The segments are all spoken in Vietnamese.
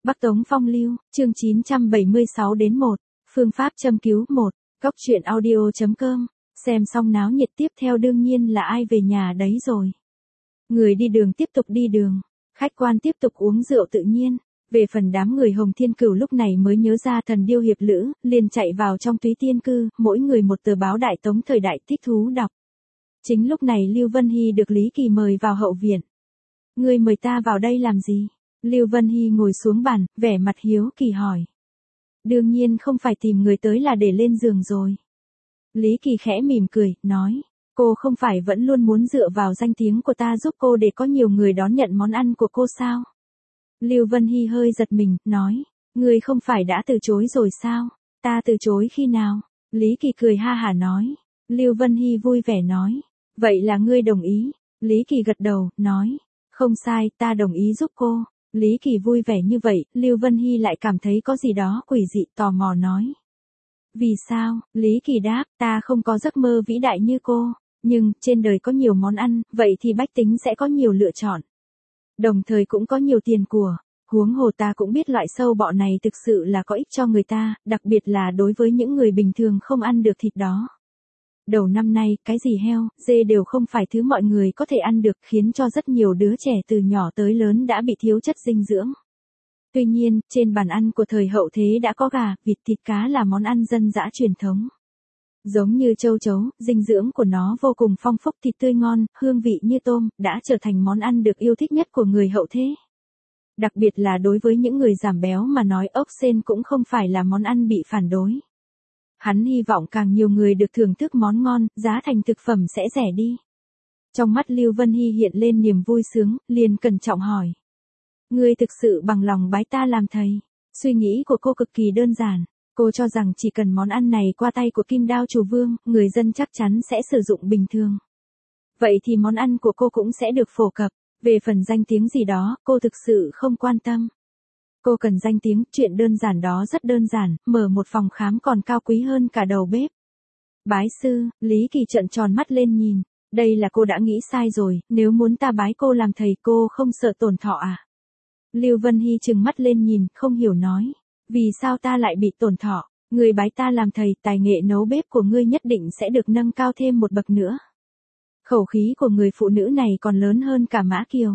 Bắc Tống Phong Lưu, chương 976 đến 1, phương pháp châm cứu 1, Cóc truyện audio.com, xem xong náo nhiệt tiếp theo đương nhiên là ai về nhà đấy rồi. Người đi đường tiếp tục đi đường, khách quan tiếp tục uống rượu tự nhiên. Về phần đám người Hồng Thiên Cửu lúc này mới nhớ ra Thần Điêu Hiệp Lữ, liền chạy vào trong Túy Tiên Cư, mỗi người một tờ báo Đại Tống thời đại thích thú đọc. Chính lúc này Lưu Vân Hy được Lý Kỳ mời vào hậu viện. Ngươi mời ta vào đây làm gì? Lưu Vân Hy ngồi xuống bàn, vẻ mặt hiếu kỳ hỏi. Đương nhiên không phải tìm người tới là để lên giường rồi. Lý Kỳ khẽ mỉm cười, nói. Cô không phải vẫn luôn muốn dựa vào danh tiếng của ta giúp cô để có nhiều người đón nhận món ăn của cô sao? Lưu Vân Hy hơi giật mình, nói. Ngươi không phải đã từ chối rồi sao? Ta từ chối khi nào? Lý Kỳ cười ha hả nói. Lưu Vân Hy vui vẻ nói. Vậy là ngươi đồng ý. Lý Kỳ gật đầu, nói. Không sai, ta đồng ý giúp cô. Lý Kỳ vui vẻ như vậy, Lưu Vân Hy lại cảm thấy có gì đó quỷ dị, tò mò nói. Vì sao? Lý Kỳ đáp, ta không có giấc mơ vĩ đại như cô, nhưng, trên đời có nhiều món ăn, vậy thì bách tính sẽ có nhiều lựa chọn. Đồng thời cũng có nhiều tiền của, huống hồ ta cũng biết loại sâu bọ này thực sự là có ích cho người ta, đặc biệt là đối với những người bình thường không ăn được thịt đó. Đầu năm nay, cái gì heo, dê đều không phải thứ mọi người có thể ăn được, khiến cho rất nhiều đứa trẻ từ nhỏ tới lớn đã bị thiếu chất dinh dưỡng. Tuy nhiên, trên bàn ăn của thời hậu thế đã có gà, vịt, thịt cá là món ăn dân dã truyền thống. Giống như châu chấu, dinh dưỡng của nó vô cùng phong phú, thịt tươi ngon, hương vị như tôm, đã trở thành món ăn được yêu thích nhất của người hậu thế. Đặc biệt là đối với những người giảm béo mà nói ốc sên cũng không phải là món ăn bị phản đối. Hắn hy vọng càng nhiều người được thưởng thức món ngon, giá thành thực phẩm sẽ rẻ đi. Trong mắt Lưu Vân Hy hiện lên niềm vui sướng, liền cẩn trọng hỏi. Ngươi thực sự bằng lòng bái ta làm thầy. Suy nghĩ của cô cực kỳ đơn giản. Cô cho rằng chỉ cần món ăn này qua tay của Kim Đao Chủ Vương, người dân chắc chắn sẽ sử dụng bình thường. Vậy thì món ăn của cô cũng sẽ được phổ cập. Về phần danh tiếng gì đó, cô thực sự không quan tâm. Cô cần danh tiếng, chuyện đơn giản đó rất đơn giản, mở một phòng khám còn cao quý hơn cả đầu bếp. Bái sư, Lý Kỳ trợn tròn mắt lên nhìn, đây là cô đã nghĩ sai rồi, nếu muốn ta bái cô làm thầy cô không sợ tổn thọ à? Lưu Vân Hy trừng mắt lên nhìn, không hiểu nói, vì sao ta lại bị tổn thọ, người bái ta làm thầy, tài nghệ nấu bếp của ngươi nhất định sẽ được nâng cao thêm một bậc nữa. Khẩu khí của người phụ nữ này còn lớn hơn cả Mã Kiều.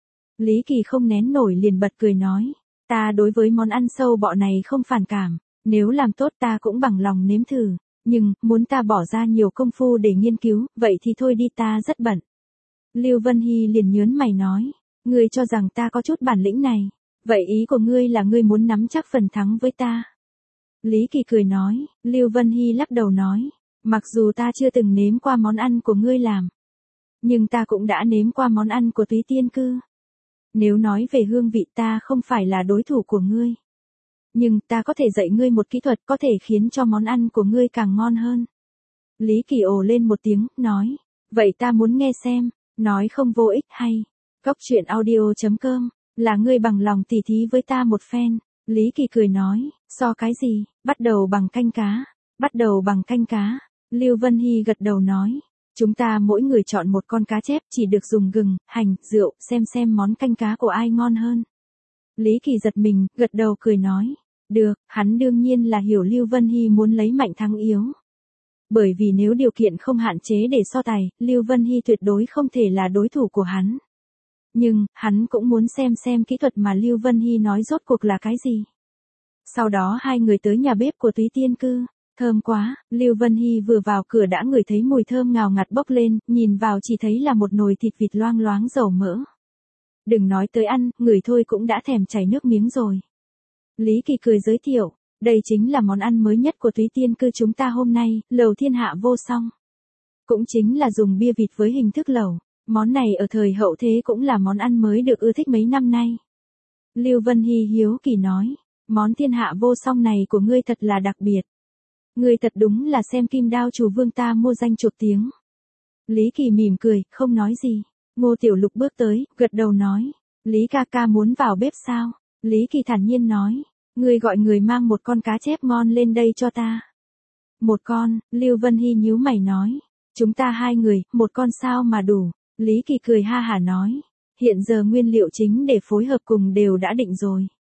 Lý Kỳ không nén nổi liền bật cười nói. Ta đối với món ăn sâu bọ này không phản cảm, nếu làm tốt ta cũng bằng lòng nếm thử, nhưng, muốn ta bỏ ra nhiều công phu để nghiên cứu, vậy thì thôi đi ta rất bận. Lưu Vân Hy liền nhớn mày nói, ngươi cho rằng ta có chút bản lĩnh này, vậy ý của ngươi là ngươi muốn nắm chắc phần thắng với ta. Lý Kỳ cười nói, Lưu Vân Hy lắc đầu nói, mặc dù ta chưa từng nếm qua món ăn của ngươi làm, nhưng ta cũng đã nếm qua món ăn của Túy Tiên Cư. Nếu nói về hương vị ta không phải là đối thủ của ngươi. Nhưng ta có thể dạy ngươi một kỹ thuật có thể khiến cho món ăn của ngươi càng ngon hơn. Lý Kỳ ồ lên một tiếng, nói. Vậy ta muốn nghe xem, nói không vô ích hay. Cóc truyện audio.com, là ngươi bằng lòng tỉ thí với ta một phen. Lý Kỳ cười nói, so cái gì, bắt đầu bằng canh cá. Bắt đầu bằng canh cá. Lưu Vân Hy gật đầu nói. Chúng ta mỗi người chọn một con cá chép chỉ được dùng gừng, hành, rượu, xem món canh cá của ai ngon hơn. Lý Kỳ giật mình, gật đầu cười nói. Được, hắn đương nhiên là hiểu Lưu Vân Hy muốn lấy mạnh thắng yếu. Bởi vì nếu điều kiện không hạn chế để so tài, Lưu Vân Hy tuyệt đối không thể là đối thủ của hắn. Nhưng, hắn cũng muốn xem kỹ thuật mà Lưu Vân Hy nói rốt cuộc là cái gì. Sau đó hai người tới nhà bếp của Túy Tiên Cư. Thơm quá, Lưu Vân Hy vừa vào cửa đã ngửi thấy mùi thơm ngào ngạt bốc lên, nhìn vào chỉ thấy là một nồi thịt vịt loang loáng dầu mỡ. Đừng nói tới ăn, ngửi thôi cũng đã thèm chảy nước miếng rồi. Lý Kỳ cười giới thiệu, đây chính là món ăn mới nhất của Túy Tiên Cư chúng ta hôm nay, lẩu thiên hạ vô song. Cũng chính là dùng bia vịt với hình thức lẩu, món này ở thời hậu thế cũng là món ăn mới được ưa thích mấy năm nay. Lưu Vân Hy hiếu kỳ nói, món thiên hạ vô song này của ngươi thật là đặc biệt. Ngươi thật đúng là xem Kim Đao Chủ Vương ta mua danh chuộc tiếng. Lý Kỳ mỉm cười, không nói gì. Ngô Tiểu Lục bước tới, gật đầu nói. Lý ca ca muốn vào bếp sao? Lý Kỳ thản nhiên nói. Ngươi gọi người mang một con cá chép ngon lên đây cho ta. Một con, Lưu Vân Hy nhíu mày nói. Chúng ta hai người, một con sao mà đủ. Lý Kỳ cười ha hả nói. Hiện giờ nguyên liệu chính để phối hợp cùng đều đã định rồi.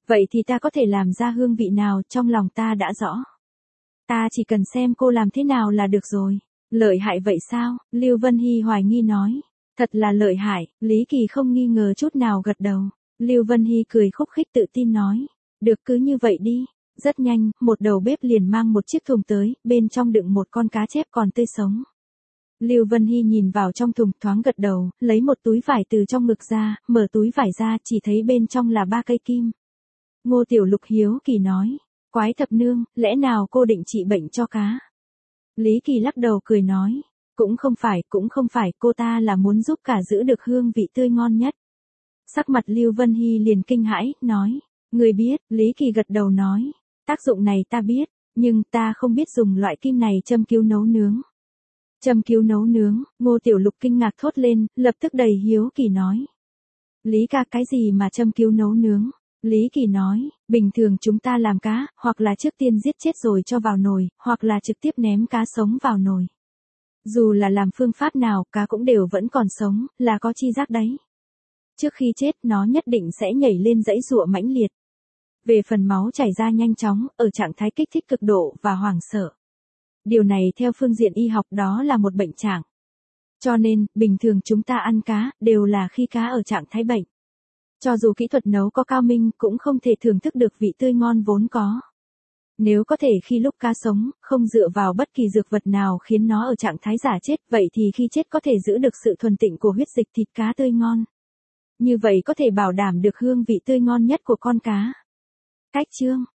Vậy thì ta có thể làm ra hương vị nào, trong lòng ta đã rõ. Ta chỉ cần xem cô làm thế nào là được rồi. Lợi hại vậy sao? Lưu Vân Hy hoài nghi nói. Thật là lợi hại, Lý Kỳ không nghi ngờ chút nào gật đầu. Lưu Vân Hy cười khúc khích tự tin nói. Được cứ như vậy đi. Rất nhanh, một đầu bếp liền mang một chiếc thùng tới, bên trong đựng một con cá chép còn tươi sống. Lưu Vân Hy nhìn vào trong thùng thoáng gật đầu, lấy một túi vải từ trong ngực ra, mở túi vải ra chỉ thấy bên trong là 3 cây kim. Ngô Tiểu Lục hiếu kỳ nói. Quái thập nương, lẽ nào cô định trị bệnh cho cá? Lý Kỳ lắc đầu cười nói. Cũng không phải, cô ta là muốn giúp cả giữ được hương vị tươi ngon nhất. Sắc mặt Lưu Vân Hy liền kinh hãi, nói. Người biết, Lý Kỳ gật đầu nói. Tác dụng này ta biết, nhưng ta không biết dùng loại kim này châm cứu nấu nướng. Châm cứu nấu nướng, Ngô Tiểu Lục kinh ngạc thốt lên, lập tức đầy hiếu kỳ nói. Lý ca cái gì mà châm cứu nấu nướng? Lý Kỳ nói, bình thường chúng ta làm cá, hoặc là trước tiên giết chết rồi cho vào nồi, hoặc là trực tiếp ném cá sống vào nồi. Dù là làm phương pháp nào, cá cũng đều vẫn còn sống, là có chi giác đấy. Trước khi chết, nó nhất định sẽ nhảy lên giãy giụa mãnh liệt. Về phần máu chảy ra nhanh chóng, ở trạng thái kích thích cực độ và hoảng sợ. Điều này theo phương diện y học đó là một bệnh trạng. Cho nên, bình thường chúng ta ăn cá, đều là khi cá ở trạng thái bệnh. Cho dù kỹ thuật nấu có cao minh, cũng không thể thưởng thức được vị tươi ngon vốn có. Nếu có thể khi lúc cá sống, không dựa vào bất kỳ dược vật nào khiến nó ở trạng thái giả chết, vậy thì khi chết có thể giữ được sự thuần tịnh của huyết dịch thịt cá tươi ngon. Như vậy có thể bảo đảm được hương vị tươi ngon nhất của con cá. Cách chương